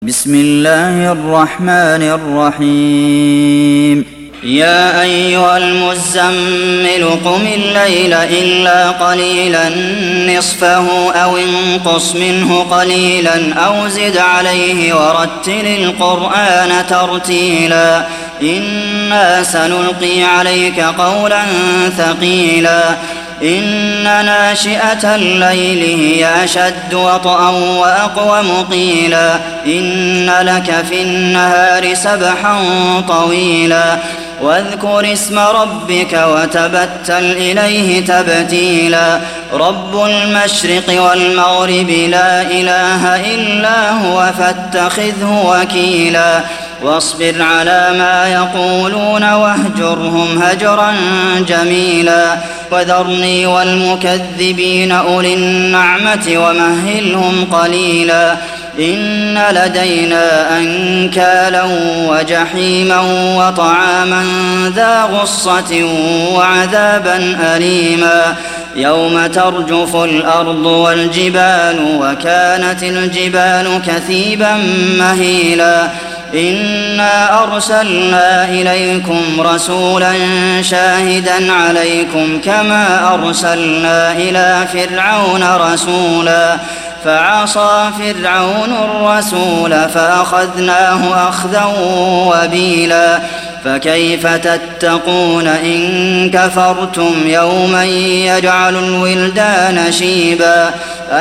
بسم الله الرحمن الرحيم يا أيها المزمل قم الليل إلا قليلا نصفه أو انقص منه قليلا أو زد عليه ورتل القرآن ترتيلا إنا سنلقي عليك قولا ثقيلا إن ناشئة الليل هي أشد وطئا وأقوم قيلا إن لك في النهار سبحا طويلا واذكر اسم ربك وتبتل إليه تبتيلا رب المشرق والمغرب لا إله إلا هو فاتخذه وكيلا واصبر على ما يقولون واهجرهم هجرا جميلا وذرني والمكذبين أولي النعمة ومهلهم قليلا إن لدينا أنكالا وجحيما وطعاما ذا غصة وعذابا أليما يوم ترجف الأرض والجبال وكانت الجبال كثيبا مهيلا إنا أرسلنا إليكم رسولا شاهدا عليكم كما أرسلنا إلى فرعون رسولا فعصى فرعون الرسول فأخذناه أخذا وبيلا فكيف تتقون إن كفرتم يوما يجعل الولدان شيبا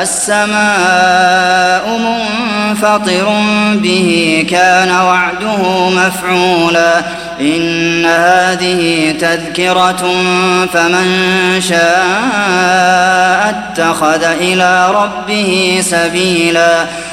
السماء منفطر به كان وعده مفعولا إن هذه تذكرة فمن شاء اتخذ إلى ربه سبيلا